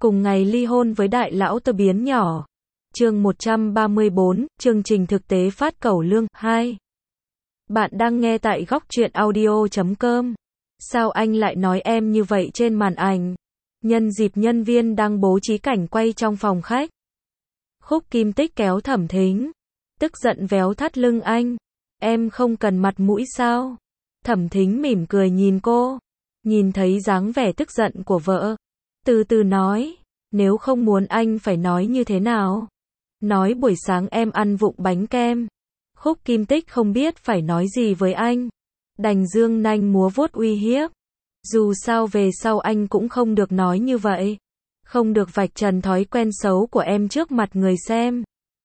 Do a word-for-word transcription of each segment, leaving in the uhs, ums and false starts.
cùng ngày ly hôn với đại lão tơ biến nhỏ. Chương một trăm ba mươi bốn, chương trình thực tế phát cẩu lương, hai. Bạn đang nghe tại góc truyện audio chấm com. Sao anh lại nói em như vậy trên màn ảnh? Nhân dịp nhân viên đang bố trí cảnh quay trong phòng khách. Khúc Kim Tích kéo Thẩm Thính, tức giận véo thắt lưng anh. Em không cần mặt mũi sao? Thẩm Thính mỉm cười nhìn cô, nhìn thấy dáng vẻ tức giận của vợ, từ từ nói, nếu không muốn anh phải nói như thế nào? Nói buổi sáng em ăn vụng bánh kem. Khúc Kim Tích không biết phải nói gì với anh, đành dương nanh múa vuốt uy hiếp. Dù sao về sau anh cũng không được nói như vậy, không được vạch trần thói quen xấu của em trước mặt người xem.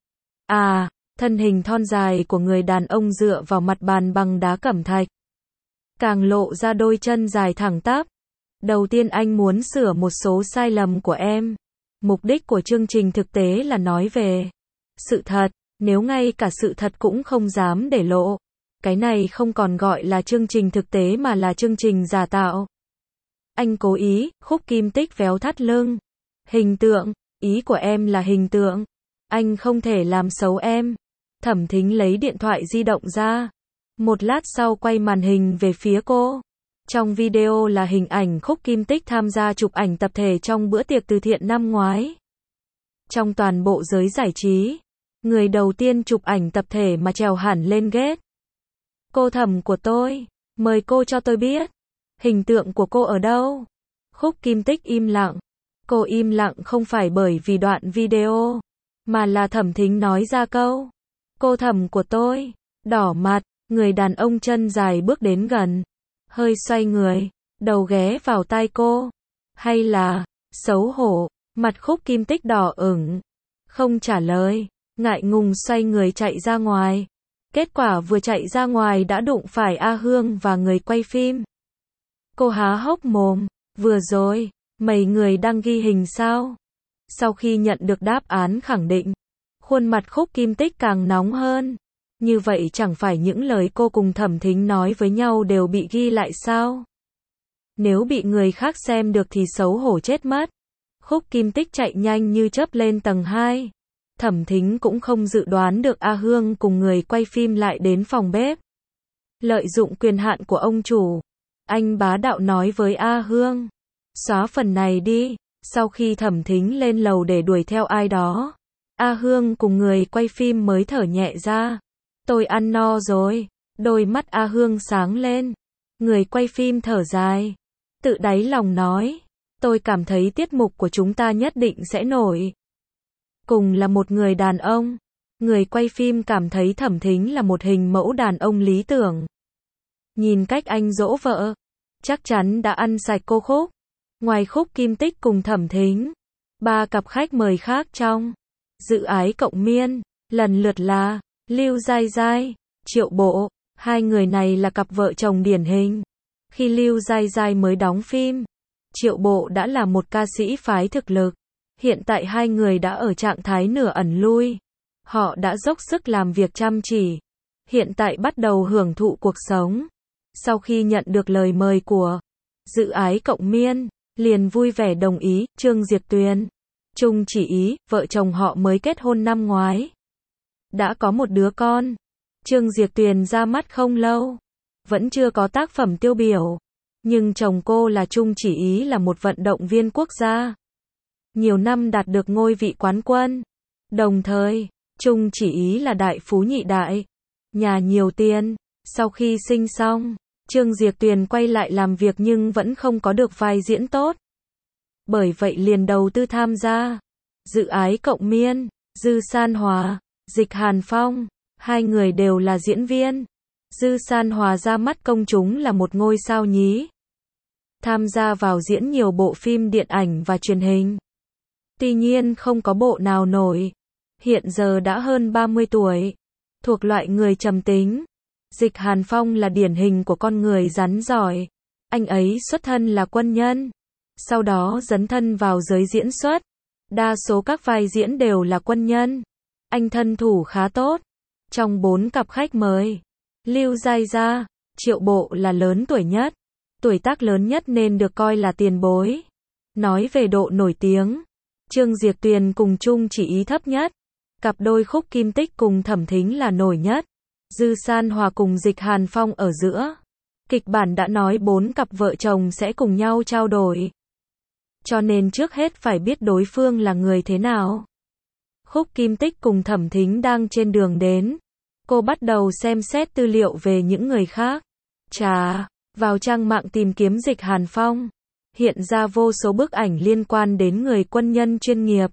À, thân hình thon dài của người đàn ông dựa vào mặt bàn bằng đá cẩm thạch, càng lộ ra đôi chân dài thẳng tắp. Đầu tiên anh muốn sửa một số sai lầm của em. Mục đích của chương trình thực tế là nói về sự thật, nếu ngay cả sự thật cũng không dám để lộ, cái này không còn gọi là chương trình thực tế mà là chương trình giả tạo. Anh cố ý. Khúc Kim Tích véo thắt lưng. Hình tượng, ý của em là hình tượng. Anh không thể làm xấu em. Thẩm Thính lấy điện thoại di động ra, một lát sau quay màn hình về phía cô. Trong video là hình ảnh Khúc Kim Tích tham gia chụp ảnh tập thể trong bữa tiệc từ thiện năm ngoái. Trong toàn bộ giới giải trí, người đầu tiên chụp ảnh tập thể mà trèo hẳn lên ghét. Cô Thẩm của tôi, mời cô cho tôi biết, hình tượng của cô ở đâu? Khúc Kim Tích im lặng. Cô im lặng không phải bởi vì đoạn video, mà là Thẩm Thính nói ra câu, cô Thẩm của tôi, đỏ mặt. Người đàn ông chân dài bước đến gần, hơi xoay người, đầu ghé vào tai cô. Hay là, xấu hổ, mặt Khúc Kim Tích đỏ ửng, không trả lời, ngại ngùng xoay người chạy ra ngoài. Kết quả vừa chạy ra ngoài đã đụng phải A Hương và người quay phim. Cô há hốc mồm, vừa rồi, mấy người đang ghi hình sao? Sau khi nhận được đáp án khẳng định, khuôn mặt Khúc Kim Tích càng nóng hơn. Như vậy chẳng phải những lời cô cùng Thẩm Thính nói với nhau đều bị ghi lại sao? Nếu bị người khác xem được thì xấu hổ chết mất. Khúc Kim Tích chạy nhanh như chớp lên tầng hai. Thẩm Thính cũng không dự đoán được A Hương cùng người quay phim lại đến phòng bếp. Lợi dụng quyền hạn của ông chủ, anh bá đạo nói với A Hương, xóa phần này đi. Sau khi Thẩm Thính lên lầu để đuổi theo ai đó, A Hương cùng người quay phim mới thở nhẹ ra. Tôi ăn no rồi. Đôi mắt A Hương sáng lên. Người quay phim thở dài, tự đáy lòng nói, tôi cảm thấy tiết mục của chúng ta nhất định sẽ nổi. Cùng là một người đàn ông, người quay phim cảm thấy Thẩm Thính là một hình mẫu đàn ông lý tưởng. Nhìn cách anh dỗ vợ, chắc chắn đã ăn sạch cô Khúc. Ngoài Khúc Kim Tích cùng Thẩm Thính, ba cặp khách mời khác trong Dự Ái Cộng Miên, lần lượt là Lưu Giai Giai, Triệu Bộ. Hai người này là cặp vợ chồng điển hình. Khi Lưu Giai Giai mới đóng phim, Triệu Bộ đã là một ca sĩ phái thực lực. Hiện tại hai người đã ở trạng thái nửa ẩn lui. Họ đã dốc sức làm việc chăm chỉ. Hiện tại bắt đầu hưởng thụ cuộc sống. Sau khi nhận được lời mời của Dự Ái Cộng Miên, liền vui vẻ đồng ý. Trương Diệp Tuyền, Trung Chỉ Ý, vợ chồng họ mới kết hôn năm ngoái, đã có một đứa con. Trương Diệp Tuyền ra mắt không lâu, vẫn chưa có tác phẩm tiêu biểu, nhưng chồng cô là Trung Chỉ Ý là một vận động viên quốc gia, nhiều năm đạt được ngôi vị quán quân. Đồng thời, Trung Chỉ Ý là đại phú nhị đại, nhà nhiều tiền. Sau khi sinh xong, Trương Diệp Tuyền quay lại làm việc nhưng vẫn không có được vai diễn tốt. Bởi vậy liền đầu tư tham gia Dự Ái Cộng Miên. Dư San Hòa, Dịch Hàn Phong, hai người đều là diễn viên. Dư San Hòa ra mắt công chúng là một ngôi sao nhí, tham gia vào diễn nhiều bộ phim điện ảnh và truyền hình. Tuy nhiên không có bộ nào nổi. Hiện giờ đã hơn ba mươi tuổi, thuộc loại người trầm tính. Dịch Hàn Phong là điển hình của con người rắn giỏi. Anh ấy xuất thân là quân nhân, sau đó dấn thân vào giới diễn xuất. Đa số các vai diễn đều là quân nhân. Anh thân thủ khá tốt. Trong bốn cặp khách mời, Lưu Giai Giai, Triệu Bộ là lớn tuổi nhất, tuổi tác lớn nhất nên được coi là tiền bối. Nói về độ nổi tiếng, Trương Diệp Tuyền cùng Chung Chỉ Ý thấp nhất. Cặp đôi Khúc Kim Tích cùng Thẩm Thính là nổi nhất. Dư San Hòa cùng Dịch Hàn Phong ở giữa. Kịch bản đã nói bốn cặp vợ chồng sẽ cùng nhau trao đổi. Cho nên trước hết phải biết đối phương là người thế nào. Khúc Kim Tích cùng Thẩm Thính đang trên đường đến. Cô bắt đầu xem xét tư liệu về những người khác. Chà, vào trang mạng tìm kiếm Dịch Hàn Phong. Hiện ra vô số bức ảnh liên quan đến người quân nhân chuyên nghiệp.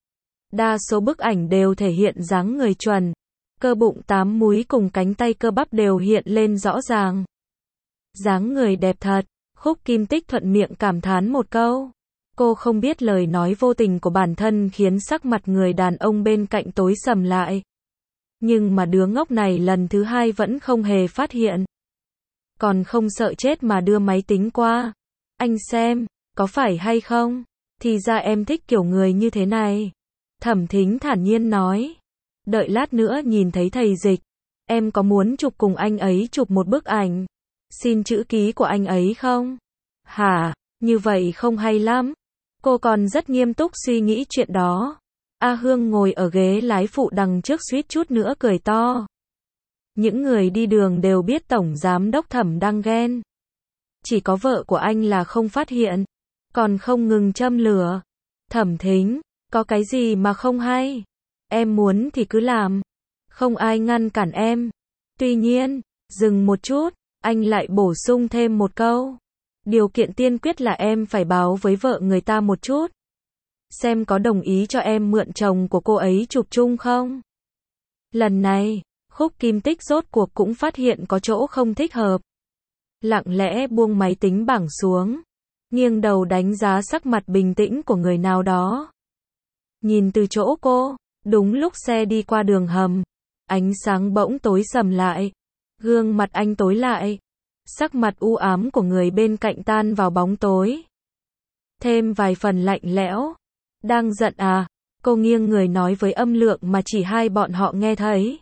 Đa số bức ảnh đều thể hiện dáng người chuẩn. Cơ bụng tám múi cùng cánh tay cơ bắp đều hiện lên rõ ràng. Dáng người đẹp thật, Khúc Kim Tích thuận miệng cảm thán một câu. Cô không biết lời nói vô tình của bản thân khiến sắc mặt người đàn ông bên cạnh tối sầm lại. Nhưng mà đứa ngốc này lần thứ hai vẫn không hề phát hiện. Còn không sợ chết mà đưa máy tính qua. Anh xem, có phải hay không? Thì ra em thích kiểu người như thế này. Thẩm Thính thản nhiên nói. Đợi lát nữa nhìn thấy thầy Dịch. Em có muốn chụp cùng anh ấy chụp một bức ảnh? Xin chữ ký của anh ấy không? Hả, như vậy không hay lắm. Cô còn rất nghiêm túc suy nghĩ chuyện đó. A Hương ngồi ở ghế lái phụ đằng trước suýt chút nữa cười to. Những người đi đường đều biết Tổng Giám đốc Thẩm đang ghen. Chỉ có vợ của anh là không phát hiện. Còn không ngừng châm lửa. Thẩm Thính, có cái gì mà không hay? Em muốn thì cứ làm. Không ai ngăn cản em. Tuy nhiên, dừng một chút, anh lại bổ sung thêm một câu. Điều kiện tiên quyết là em phải báo với vợ người ta một chút. Xem có đồng ý cho em mượn chồng của cô ấy chụp chung không? Lần này, Khúc Kim Tích rốt cuộc cũng phát hiện có chỗ không thích hợp. Lặng lẽ buông máy tính bảng xuống. Nghiêng đầu đánh giá sắc mặt bình tĩnh của người nào đó. Nhìn từ chỗ cô, đúng lúc xe đi qua đường hầm. Ánh sáng bỗng tối sầm lại. Gương mặt anh tối lại. Sắc mặt u ám của người bên cạnh tan vào bóng tối. Thêm vài phần lạnh lẽo. Đang giận à? Cô nghiêng người nói với âm lượng mà chỉ hai bọn họ nghe thấy.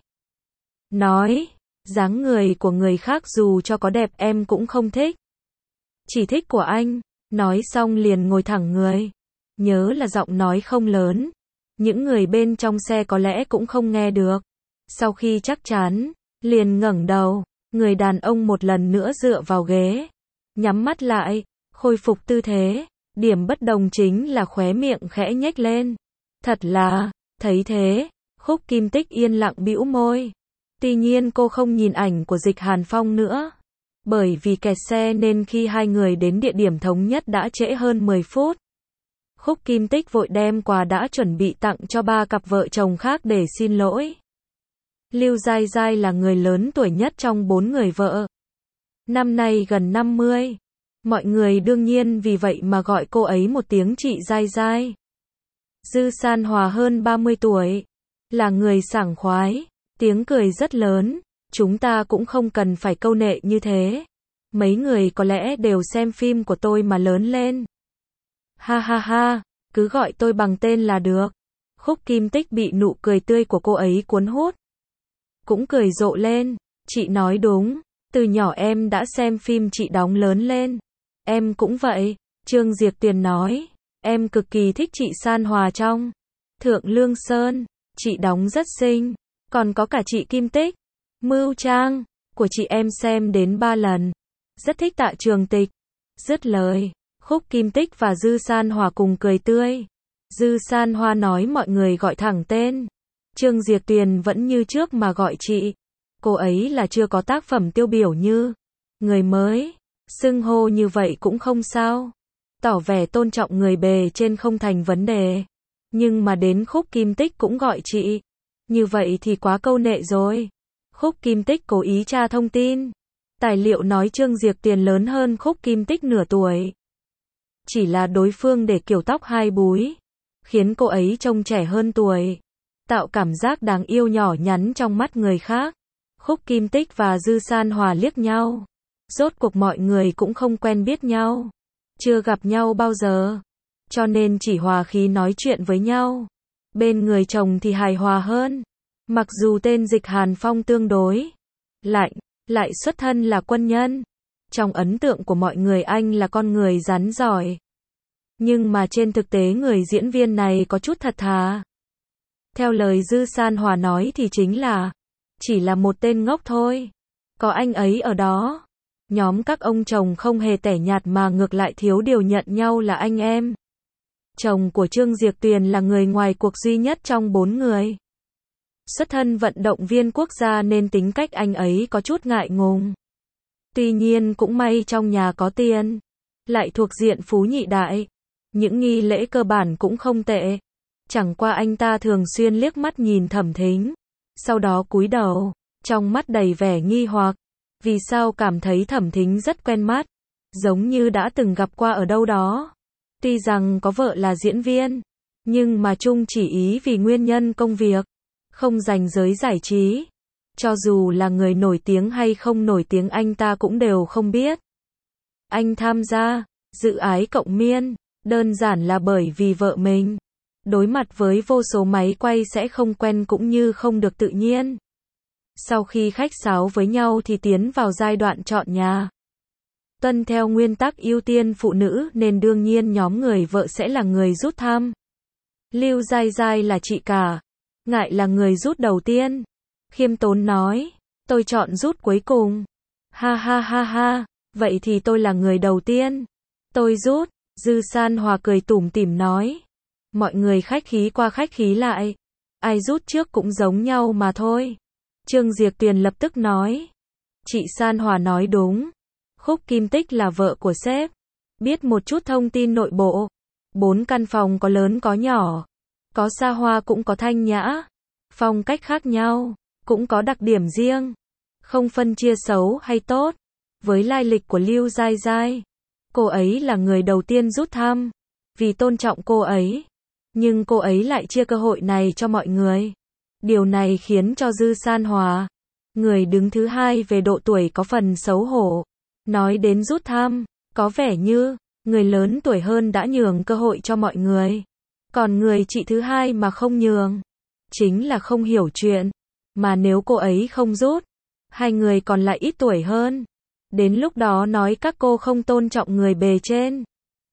Nói, dáng người của người khác dù cho có đẹp em cũng không thích. Chỉ thích của anh. Nói xong liền ngồi thẳng người. Nhớ là giọng nói không lớn. Những người bên trong xe có lẽ cũng không nghe được. Sau khi chắc chắn, liền ngẩng đầu. Người đàn ông một lần nữa dựa vào ghế. Nhắm mắt lại, khôi phục tư thế. Điểm bất đồng chính là khóe miệng khẽ nhếch lên. Thật là, thấy thế, Khúc Kim Tích yên lặng bĩu môi. Tuy nhiên cô không nhìn ảnh của Dịch Hàn Phong nữa. Bởi vì kẹt xe nên khi hai người đến địa điểm thống nhất đã trễ hơn mười phút. Khúc Kim Tích vội đem quà đã chuẩn bị tặng cho ba cặp vợ chồng khác để xin lỗi. Lưu Giai Giai là người lớn tuổi nhất trong bốn người vợ. Năm nay gần năm mươi. Mọi người đương nhiên vì vậy mà gọi cô ấy một tiếng chị Giai Giai. Dư San Hòa hơn ba mươi tuổi. Là người sảng khoái. Tiếng cười rất lớn. Chúng ta cũng không cần phải câu nệ như thế. Mấy người có lẽ đều xem phim của tôi mà lớn lên. Ha ha ha, cứ gọi tôi bằng tên là được. Khúc Kim Tích bị nụ cười tươi của cô ấy cuốn hút. Cũng cười rộ lên. Chị nói đúng. Từ nhỏ em đã xem phim chị đóng lớn lên. Em cũng vậy. Trương Diệp Tuyền nói. Em cực kỳ thích chị San Hòa trong Thượng Lương Sơn. Chị đóng rất xinh. Còn có cả chị Kim Tích. Mưu Trang của chị em xem đến ba lần. Rất thích Tạ Trường Tịch. Dứt lời, Khúc Kim Tích và Dư San Hòa cùng cười tươi. Dư San Hòa nói mọi người gọi thẳng tên. Trương Diệp Tuyền vẫn như trước mà gọi chị. Cô ấy là chưa có tác phẩm tiêu biểu như người mới. Xưng hô như vậy cũng không sao. Tỏ vẻ tôn trọng người bề trên không thành vấn đề. Nhưng mà đến Khúc Kim Tích cũng gọi chị. Như vậy thì quá câu nệ rồi. Khúc Kim Tích cố ý tra thông tin. Tài liệu nói Trương Diệp Tuyền lớn hơn Khúc Kim Tích nửa tuổi. Chỉ là đối phương để kiểu tóc hai búi. Khiến cô ấy trông trẻ hơn tuổi. Tạo cảm giác đáng yêu nhỏ nhắn trong mắt người khác. Khúc Kim Tích và Dư San Hòa liếc nhau. Rốt cuộc mọi người cũng không quen biết nhau. Chưa gặp nhau bao giờ. Cho nên chỉ hòa khí nói chuyện với nhau. Bên người chồng thì hài hòa hơn. Mặc dù tên Dịch Hàn Phong tương đối lạnh, lại xuất thân là quân nhân. Trong ấn tượng của mọi người anh là con người rắn giỏi. Nhưng mà trên thực tế người diễn viên này có chút thật thà. Theo lời Dư San Hòa nói thì chính là, chỉ là một tên ngốc thôi. Có anh ấy ở đó. Nhóm các ông chồng không hề tẻ nhạt mà ngược lại thiếu điều nhận nhau là anh em. Chồng của Trương Diệp Tuyền là người ngoài cuộc duy nhất trong bốn người. Xuất thân vận động viên quốc gia nên tính cách anh ấy có chút ngại ngùng. Tuy nhiên cũng may trong nhà có tiền. Lại thuộc diện phú nhị đại. Những nghi lễ cơ bản cũng không tệ. Chẳng qua anh ta thường xuyên liếc mắt nhìn Thẩm Thính. Sau đó cúi đầu, trong mắt đầy vẻ nghi hoặc. Vì sao cảm thấy Thẩm Thính rất quen mắt. Giống như đã từng gặp qua ở đâu đó. Tuy rằng có vợ là diễn viên. Nhưng mà chung chỉ ý vì nguyên nhân công việc. Không dành giới giải trí. Cho dù là người nổi tiếng hay không nổi tiếng anh ta cũng đều không biết. Anh tham gia Dự Ái Cộng Miên đơn giản là bởi vì vợ mình. Đối mặt với vô số máy quay sẽ không quen cũng như không được tự nhiên. Sau khi khách sáo với nhau thì tiến vào giai đoạn chọn nhà. Tuân theo nguyên tắc ưu tiên phụ nữ nên đương nhiên nhóm người vợ sẽ là người rút thăm. Lưu Giai Giai là chị cả. Ngại là người rút đầu tiên. Khiêm tốn nói, tôi chọn rút cuối cùng. Ha ha ha ha, vậy thì tôi là người đầu tiên. Tôi rút, Dư San Hòa cười tủm tỉm nói. Mọi người khách khí qua khách khí lại. Ai rút trước cũng giống nhau mà thôi. Trương Diệp Tuyền lập tức nói. Chị San Hòa nói đúng. Khúc Kim Tích là vợ của sếp. Biết một chút thông tin nội bộ. Bốn căn phòng có lớn có nhỏ. Có xa hoa cũng có thanh nhã. Phong cách khác nhau. Cũng có đặc điểm riêng. Không phân chia xấu hay tốt. Với lai lịch của Lưu Giai Giai. Cô ấy là người đầu tiên rút thăm. Vì tôn trọng cô ấy. Nhưng cô ấy lại chia cơ hội này cho mọi người. Điều này khiến cho Dư San Hòa, người đứng thứ hai về độ tuổi có phần xấu hổ. Nói đến rút thăm, có vẻ như, người lớn tuổi hơn đã nhường cơ hội cho mọi người. Còn người chị thứ hai mà không nhường, chính là không hiểu chuyện. Mà nếu cô ấy không rút, hai người còn lại ít tuổi hơn. Đến lúc đó nói các cô không tôn trọng người bề trên.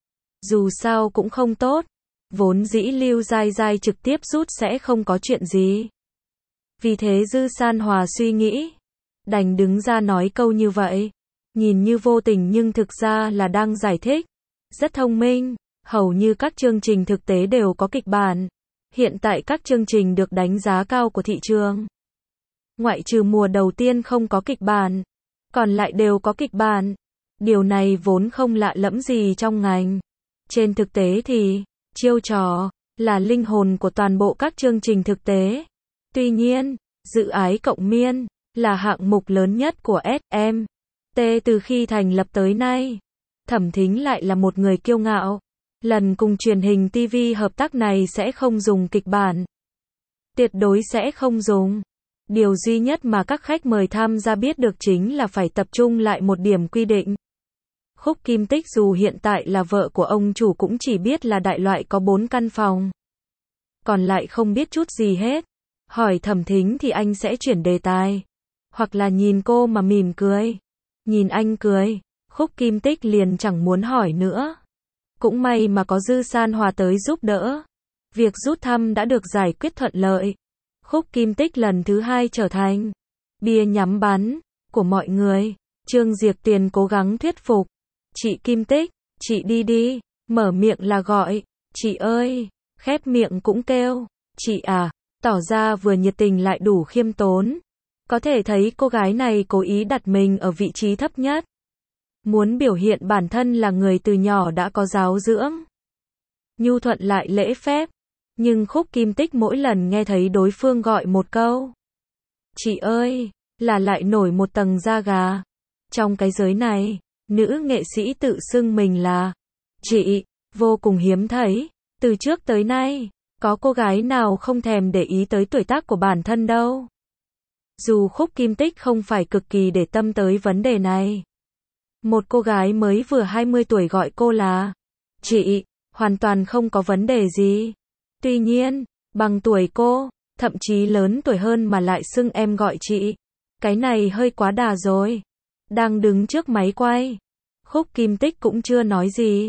Dù sao cũng không tốt. Vốn dĩ Lưu Giai Giai trực tiếp rút sẽ không có chuyện gì. Vì thế Dư San Hòa suy nghĩ. Đành đứng ra nói câu như vậy. Nhìn như vô tình nhưng thực ra là đang giải thích. Rất thông minh. Hầu như các chương trình thực tế đều có kịch bản. Hiện tại các chương trình được đánh giá cao của thị trường. Ngoại trừ mùa đầu tiên không có kịch bản. Còn lại đều có kịch bản. Điều này vốn không lạ lẫm gì trong ngành. Trên thực tế thì, chiêu trò, là linh hồn của toàn bộ các chương trình thực tế. Tuy nhiên, Dự Ái Cộng Miên, là hạng mục lớn nhất của ét em tê từ khi thành lập tới nay. Thẩm Thính lại là một người kiêu ngạo. Lần cùng truyền hình ti vi hợp tác này sẽ không dùng kịch bản. Tuyệt đối sẽ không dùng. Điều duy nhất mà các khách mời tham gia biết được chính là phải tập trung lại một điểm quy định. Khúc Kim Tích dù hiện tại là vợ của ông chủ cũng chỉ biết là đại loại có bốn căn phòng. Còn lại không biết chút gì hết. Hỏi Thẩm Thính thì anh sẽ chuyển đề tài. Hoặc là nhìn cô mà mỉm cười. Nhìn anh cười, Khúc Kim Tích liền chẳng muốn hỏi nữa. Cũng may mà có Dư San Hòa tới giúp đỡ. Việc rút thăm đã được giải quyết thuận lợi. Khúc Kim Tích lần thứ hai trở thành bia nhắm bắn của mọi người. Trương Diệp Tuyền cố gắng thuyết phục. Chị Kim Tích, chị đi đi. Mở miệng là gọi. Chị ơi. Khép miệng cũng kêu. Chị à. Tỏ ra vừa nhiệt tình lại đủ khiêm tốn. Có thể thấy cô gái này cố ý đặt mình ở vị trí thấp nhất. Muốn biểu hiện bản thân là người từ nhỏ đã có giáo dưỡng. Nhu thuận lại lễ phép. Nhưng Khúc Kim Tích mỗi lần nghe thấy đối phương gọi một câu. Chị ơi, là lại nổi một tầng da gà. Trong cái giới này, nữ nghệ sĩ tự xưng mình là chị, vô cùng hiếm thấy. Từ trước tới nay, có cô gái nào không thèm để ý tới tuổi tác của bản thân đâu. Dù Khúc Kim Tích không phải cực kỳ để tâm tới vấn đề này. Một cô gái mới vừa hai mươi tuổi gọi cô là chị, hoàn toàn không có vấn đề gì. Tuy nhiên, bằng tuổi cô, thậm chí lớn tuổi hơn mà lại xưng em gọi chị. Cái này hơi quá đà rồi. Đang đứng trước máy quay. Khúc Kim Tích cũng chưa nói gì.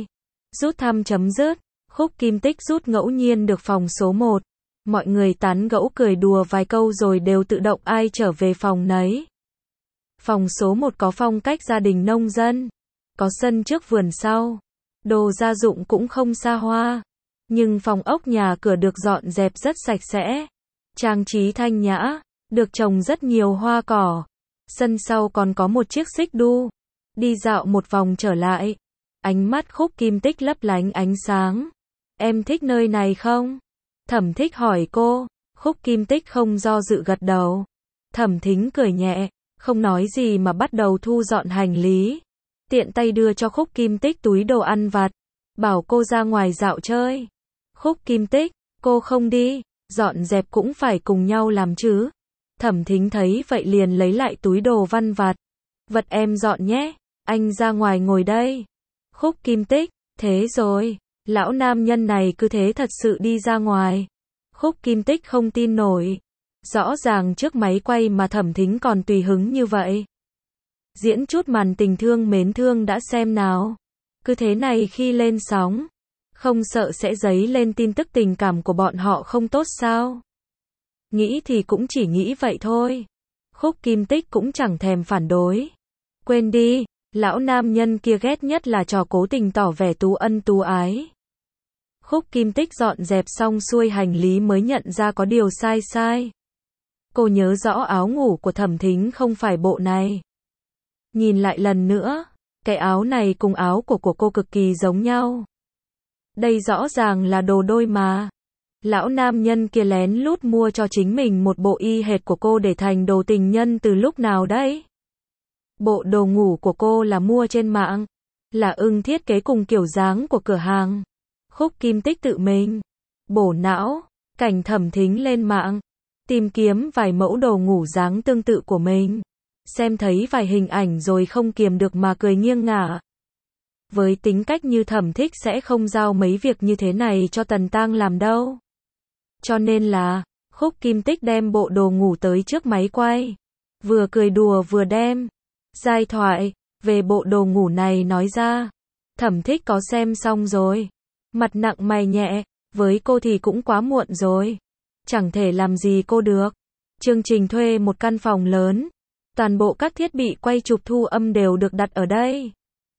Rút thăm chấm dứt. Khúc Kim Tích rút ngẫu nhiên được phòng số một. Mọi người tán gẫu cười đùa vài câu rồi đều tự động ai trở về phòng nấy. Phòng số một có phong cách gia đình nông dân. Có sân trước vườn sau. Đồ gia dụng cũng không xa hoa. Nhưng phòng ốc nhà cửa được dọn dẹp rất sạch sẽ. Trang trí thanh nhã. Được trồng rất nhiều hoa cỏ. Sân sau còn có một chiếc xích đu. Đi dạo một vòng trở lại. Ánh mắt Khúc Kim Tích lấp lánh ánh sáng. Em thích nơi này không? Thẩm Thích hỏi cô. Khúc Kim Tích không do dự gật đầu. Thẩm Thính cười nhẹ, không nói gì mà bắt đầu thu dọn hành lý. Tiện tay đưa cho Khúc Kim Tích túi đồ ăn vặt. Bảo cô ra ngoài dạo chơi. Khúc Kim Tích, cô không đi, dọn dẹp cũng phải cùng nhau làm chứ. Thẩm Thính thấy vậy liền lấy lại túi đồ văn vặt. Vật em dọn nhé, anh ra ngoài ngồi đây. Khúc Kim Tích, thế rồi, lão nam nhân này cứ thế thật sự đi ra ngoài. Khúc Kim Tích không tin nổi. Rõ ràng trước máy quay mà Thẩm Thính còn tùy hứng như vậy. Diễn chút màn tình thương mến thương đã xem nào. Cứ thế này khi lên sóng, không sợ sẽ dấy lên tin tức tình cảm của bọn họ không tốt sao? Nghĩ thì cũng chỉ nghĩ vậy thôi. Khúc Kim Tích cũng chẳng thèm phản đối. Quên đi, lão nam nhân kia ghét nhất là trò cố tình tỏ vẻ tú ân tú ái. Khúc Kim Tích dọn dẹp xong xuôi hành lý mới nhận ra có điều sai sai. Cô nhớ rõ áo ngủ của Thẩm Thính không phải bộ này. Nhìn lại lần nữa, cái áo này cùng áo của của cô cực kỳ giống nhau. Đây rõ ràng là đồ đôi mà. Lão nam nhân kia lén lút mua cho chính mình một bộ y hệt của cô để thành đồ tình nhân từ lúc nào đấy? Bộ đồ ngủ của cô là mua trên mạng, là ưng thiết kế cùng kiểu dáng của cửa hàng. Khúc Kim Tích tự mình bổ não, cảnh Thẩm Thính lên mạng, tìm kiếm vài mẫu đồ ngủ dáng tương tự của mình. Xem thấy vài hình ảnh rồi không kiềm được mà cười nghiêng ngả. Với tính cách như Thẩm Thích sẽ không giao mấy việc như thế này cho Tần Tang làm đâu. Cho nên là, Khúc Kim Tích đem bộ đồ ngủ tới trước máy quay. Vừa cười đùa vừa đem giai thoại về bộ đồ ngủ này nói ra. Thẩm Thích có xem xong rồi. Mặt nặng mày nhẹ, với cô thì cũng quá muộn rồi. Chẳng thể làm gì cô được. Chương trình thuê một căn phòng lớn. Toàn bộ các thiết bị quay chụp thu âm đều được đặt ở đây.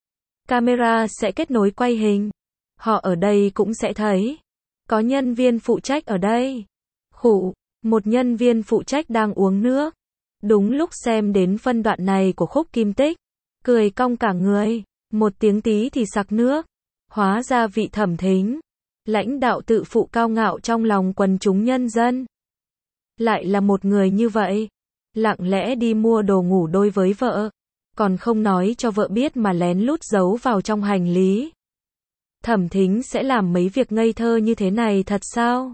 Camera sẽ kết nối quay hình. Họ ở đây cũng sẽ thấy. Có nhân viên phụ trách ở đây. Khụ, một nhân viên phụ trách đang uống nước. Đúng lúc xem đến phân đoạn này của Khúc Kim Tích. Cười cong cả người. Một tiếng tí thì sặc nước. Hóa ra vị Thẩm Thính. Lãnh đạo tự phụ cao ngạo trong lòng quần chúng nhân dân. Lại là một người như vậy. Lặng lẽ đi mua đồ ngủ đôi với vợ. Còn không nói cho vợ biết mà lén lút giấu vào trong hành lý. Thẩm Thính sẽ làm mấy việc ngây thơ như thế này thật sao?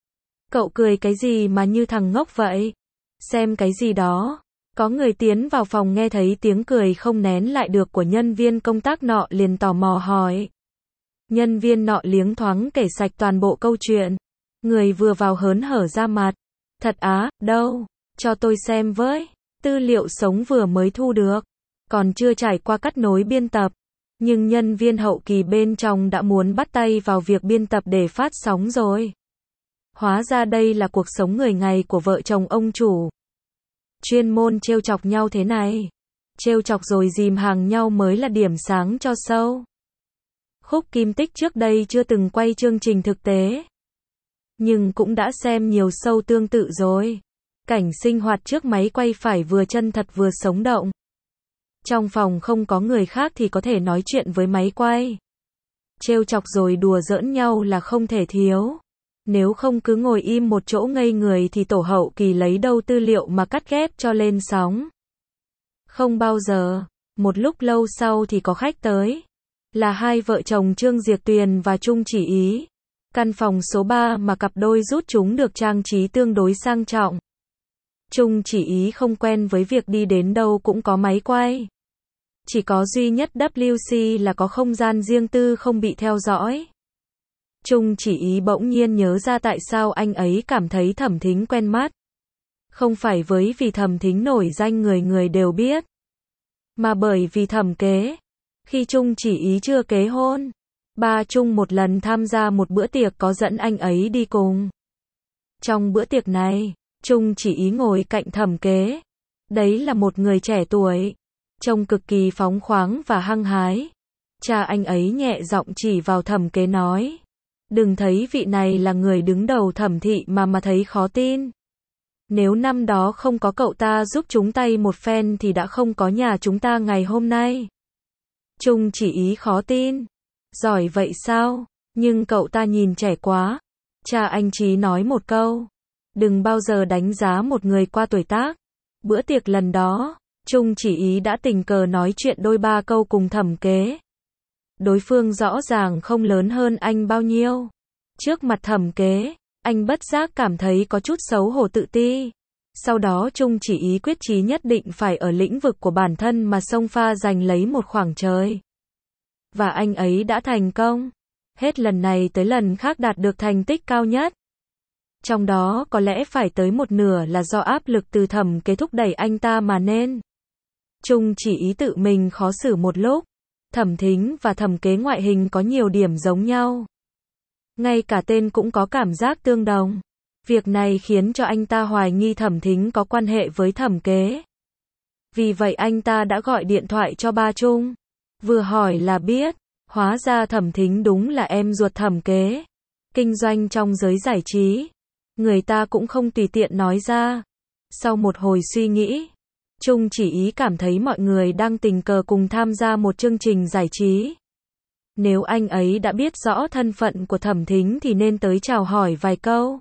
Cậu cười cái gì mà như thằng ngốc vậy? Xem cái gì đó? Có người tiến vào phòng nghe thấy tiếng cười không nén lại được của nhân viên công tác nọ liền tò mò hỏi. Nhân viên nọ liếng thoáng kể sạch toàn bộ câu chuyện. Người vừa vào hớn hở ra mặt. Thật á, đâu? Cho tôi xem với. Tư liệu sống vừa mới thu được. Còn chưa trải qua cắt nối biên tập. Nhưng nhân viên hậu kỳ bên trong đã muốn bắt tay vào việc biên tập để phát sóng rồi. Hóa ra đây là cuộc sống người ngày của vợ chồng ông chủ. Chuyên môn trêu chọc nhau thế này. Trêu chọc rồi dìm hàng nhau mới là điểm sáng cho show. Khúc Kim Tích trước đây chưa từng quay chương trình thực tế. Nhưng cũng đã xem nhiều show tương tự rồi. Cảnh sinh hoạt trước máy quay phải vừa chân thật vừa sống động. Trong phòng không có người khác thì có thể nói chuyện với máy quay. Trêu chọc rồi đùa giỡn nhau là không thể thiếu. Nếu không cứ ngồi im một chỗ ngây người thì tổ hậu kỳ lấy đâu tư liệu mà cắt ghép cho lên sóng. Không bao giờ. Một lúc lâu sau thì có khách tới. Là hai vợ chồng Trương Diệp Tuyền và Trung Chỉ Ý. Căn phòng số ba mà cặp đôi rút chúng được trang trí tương đối sang trọng. Trung Chỉ Ý không quen với việc đi đến đâu cũng có máy quay. Chỉ có duy nhất W C là có không gian riêng tư không bị theo dõi. Trung Chỉ Ý bỗng nhiên nhớ ra tại sao anh ấy cảm thấy Thẩm Thính quen mắt. Không phải với vì Thẩm Thính nổi danh người người đều biết. Mà bởi vì Thẩm Kế. Khi Trung Chỉ Ý chưa kế hôn. Ba Trung một lần tham gia một bữa tiệc có dẫn anh ấy đi cùng. Trong bữa tiệc này, Trung chỉ ý ngồi cạnh Thẩm Kế. Đấy là một người trẻ tuổi, trông cực kỳ phóng khoáng và hăng hái. Cha anh ấy nhẹ giọng chỉ vào Thẩm Kế nói, đừng thấy vị này là người đứng đầu Thẩm thị mà mà thấy khó tin. Nếu năm đó không có cậu ta giúp chúng tay một phen thì đã không có nhà chúng ta ngày hôm nay. Trung chỉ ý khó tin. Giỏi vậy sao? Nhưng cậu ta nhìn trẻ quá. Cha anh Chí nói một câu, đừng bao giờ đánh giá một người qua tuổi tác. Bữa tiệc lần đó, Trung chỉ ý đã tình cờ nói chuyện đôi ba câu cùng Thẩm Kế. Đối phương rõ ràng không lớn hơn anh bao nhiêu. Trước mặt Thẩm Kế, anh bất giác cảm thấy có chút xấu hổ tự ti. Sau đó Trung chỉ ý quyết chí nhất định phải ở lĩnh vực của bản thân mà xông pha giành lấy một khoảng trời. Và anh ấy đã thành công. Hết lần này tới lần khác đạt được thành tích cao nhất. Trong đó có lẽ phải tới một nửa là do áp lực từ Thẩm Kế thúc đẩy anh ta mà nên. Trung chỉ ý tự mình khó xử một lúc. Thẩm Thính và Thẩm Kế ngoại hình có nhiều điểm giống nhau. Ngay cả tên cũng có cảm giác tương đồng. Việc này khiến cho anh ta hoài nghi Thẩm Thính có quan hệ với Thẩm Kế. Vì vậy anh ta đã gọi điện thoại cho ba Trung. Vừa hỏi là biết, hóa ra Thẩm Thính đúng là em ruột Thẩm Kế. Kinh doanh trong giới giải trí, người ta cũng không tùy tiện nói ra. Sau một hồi suy nghĩ, Trung chỉ ý cảm thấy mọi người đang tình cờ cùng tham gia một chương trình giải trí. Nếu anh ấy đã biết rõ thân phận của Thẩm Thính thì nên tới chào hỏi vài câu.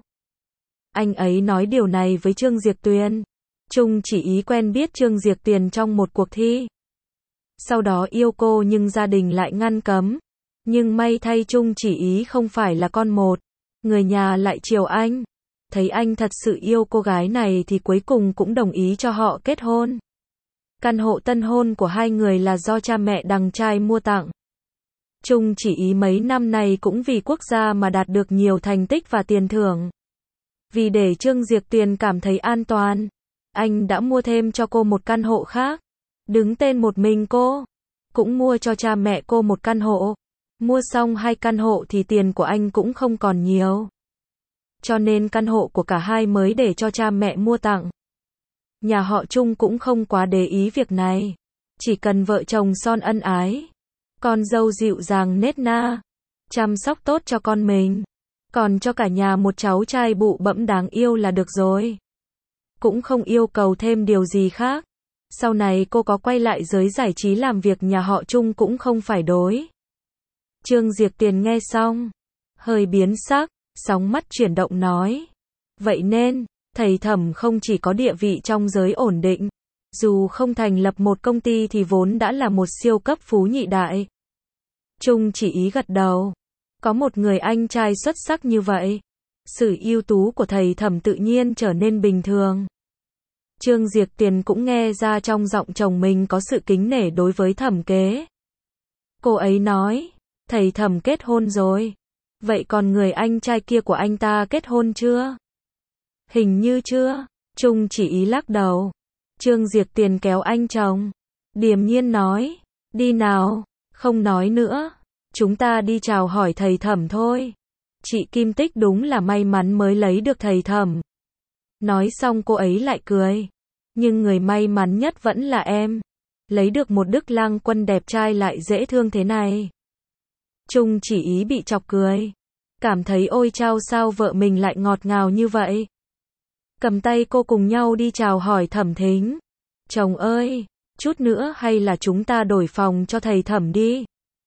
Anh ấy nói điều này với Trương Diệp Tuyền. Trung chỉ ý quen biết Trương Diệp Tuyền trong một cuộc thi. Sau đó yêu cô nhưng gia đình lại ngăn cấm. Nhưng may thay Trung chỉ ý không phải là con một. Người nhà lại chiều anh. Thấy anh thật sự yêu cô gái này thì cuối cùng cũng đồng ý cho họ kết hôn. Căn hộ tân hôn của hai người là do cha mẹ đằng trai mua tặng. Trung chỉ ý mấy năm này cũng vì quốc gia mà đạt được nhiều thành tích và tiền thưởng. Vì để Trương Diệp Tuyền cảm thấy an toàn, anh đã mua thêm cho cô một căn hộ khác, đứng tên một mình cô. Cũng mua cho cha mẹ cô một căn hộ. Mua xong hai căn hộ thì tiền của anh cũng không còn nhiều. Cho nên căn hộ của cả hai mới để cho cha mẹ mua tặng. Nhà họ Trung cũng không quá để ý việc này. Chỉ cần vợ chồng son ân ái. Con dâu dịu dàng nết na. Chăm sóc tốt cho con mình. Còn cho cả nhà một cháu trai bụ bẫm đáng yêu là được rồi. Cũng không yêu cầu thêm điều gì khác. Sau này cô có quay lại giới giải trí làm việc nhà họ Trung cũng không phải đối. Trương Diệp Tuyền nghe xong, hơi biến sắc, sóng mắt chuyển động nói. Vậy nên, thầy Thẩm không chỉ có địa vị trong giới ổn định, dù không thành lập một công ty thì vốn đã là một siêu cấp phú nhị đại. Trung chỉ ý gật đầu. Có một người anh trai xuất sắc như vậy, sự ưu tú của thầy Thẩm tự nhiên trở nên bình thường. Trương Diệp Tuyền cũng nghe ra trong giọng chồng mình có sự kính nể đối với Thẩm Kế. Cô ấy nói, thầy Thẩm kết hôn rồi. Vậy còn người anh trai kia của anh ta kết hôn chưa? Hình như chưa. Trung chỉ ý lắc đầu. Trương Diệp Tuyền kéo anh chồng, điềm nhiên nói, đi nào, không nói nữa. Chúng ta đi chào hỏi thầy Thẩm thôi. Chị Kim Tích đúng là may mắn mới lấy được thầy Thẩm. Nói xong cô ấy lại cười. Nhưng người may mắn nhất vẫn là em. Lấy được một Đức Lang Quân đẹp trai lại dễ thương thế này. Trung chỉ ý bị chọc cười. Cảm thấy ôi chao sao vợ mình lại ngọt ngào như vậy. Cầm tay cô cùng nhau đi chào hỏi Thẩm Thính. Chồng ơi, chút nữa hay là chúng ta đổi phòng cho thầy Thẩm đi.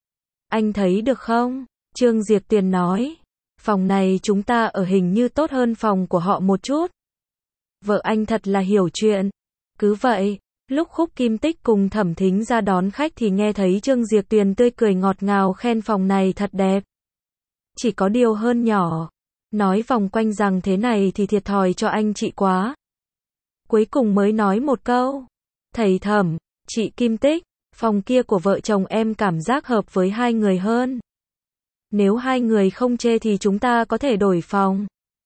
Anh thấy được không? Trương Diệp Tuyền nói. Phòng này chúng ta ở hình như tốt hơn phòng của họ một chút. Vợ anh thật là hiểu chuyện. Cứ vậy, lúc Khúc Kim Tích cùng Thẩm Thính ra đón khách thì nghe thấy Trương Diệp Tuyền tươi cười ngọt ngào khen phòng này thật đẹp. Chỉ có điều hơn nhỏ. Nói vòng quanh rằng thế này thì thiệt thòi cho anh chị quá. Cuối cùng mới nói một câu. Thầy Thẩm, chị Kim Tích, phòng kia của vợ chồng em cảm giác hợp với hai người hơn. Nếu hai người không chê thì chúng ta có thể đổi phòng.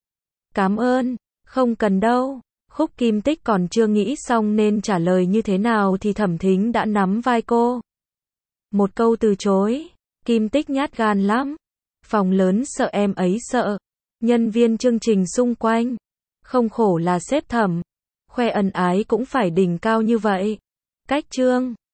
Cảm ơn, không cần đâu. Khúc Kim Tích còn chưa nghĩ xong nên trả lời như thế nào thì Thẩm Thính đã nắm vai cô. Một câu từ chối, Kim Tích nhát gan lắm. Phòng lớn sợ em ấy sợ. Nhân viên chương trình xung quanh. Không khổ là sếp Thẩm. Khoe ân ái cũng phải đỉnh cao như vậy. Cách chương